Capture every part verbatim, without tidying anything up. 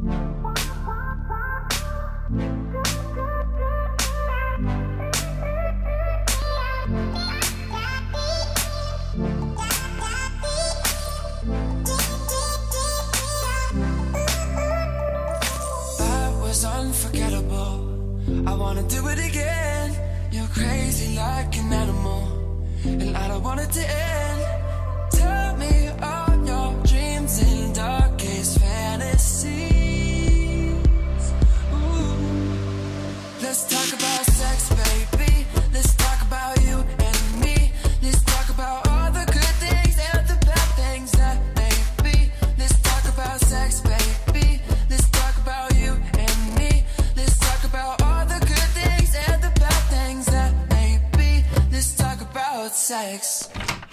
Unforgettable, I wanna do it again. You're crazy like an animal, and I don't want it to end. Tell me all your dreams and darkest fantasies. Ooh. Let's talk about sex, baby. Let's talk about you and me. Let's talk about all the good things and the bad things that may be. Let's talk about sex, baby. Let's talk about you and me. Let's talk about all the good things and the bad things that may be. Let's talk about sex.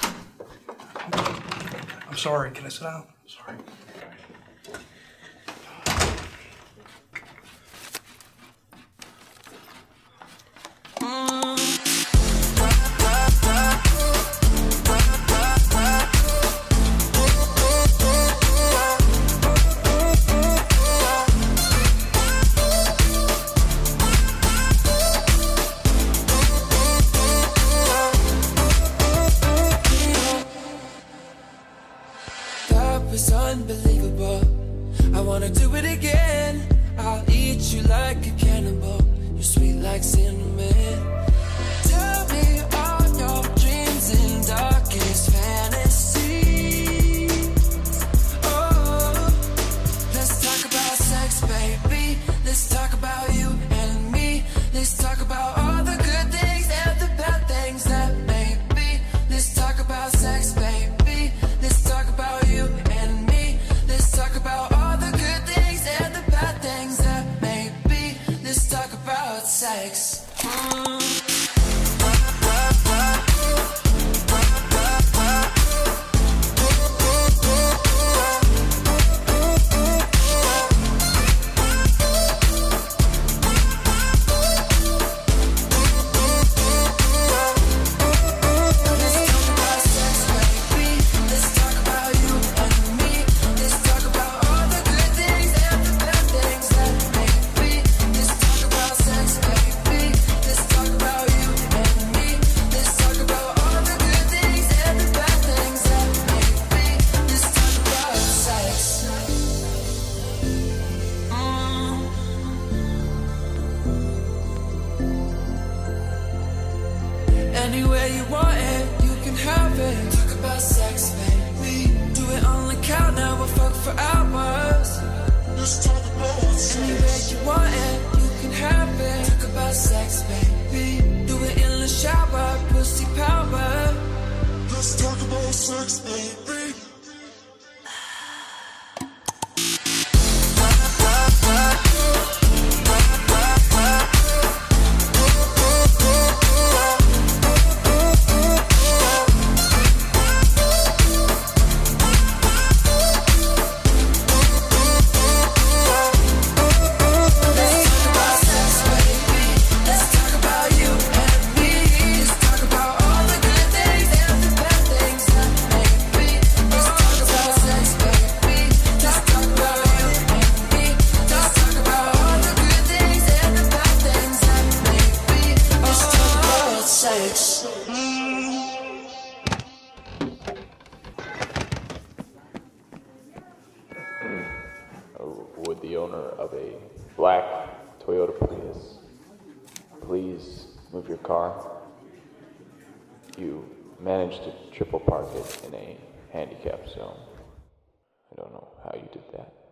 I'm sorry, can I sit down? Sorry. It's unbelievable. I wanna do it again. I'll eat you like a cannibal. You're sweet like cinnamon. Tell me all your dreams and darkest fantasies. Oh, let's talk about sex, baby. Let's talk about you and me. Let's talk about all the good things and the bad things that may be. Let's talk about sex, baby. Let's talk about you and me. Let's talk about all the good things and the bad things that may be. Let's talk about sex. Mm. Anywhere you want it, you can have it. Talk about sex, baby. Do it on the count now, we'll fuck for hours. Let's talk about sex. Anywhere you want it, you can have it. Talk about sex, baby. Do it in the shower, pussy power. Let's talk about sex, baby. Would the owner of a black Toyota Prius please move your car? You managed to triple park it in a handicap zone. I don't know how you did that.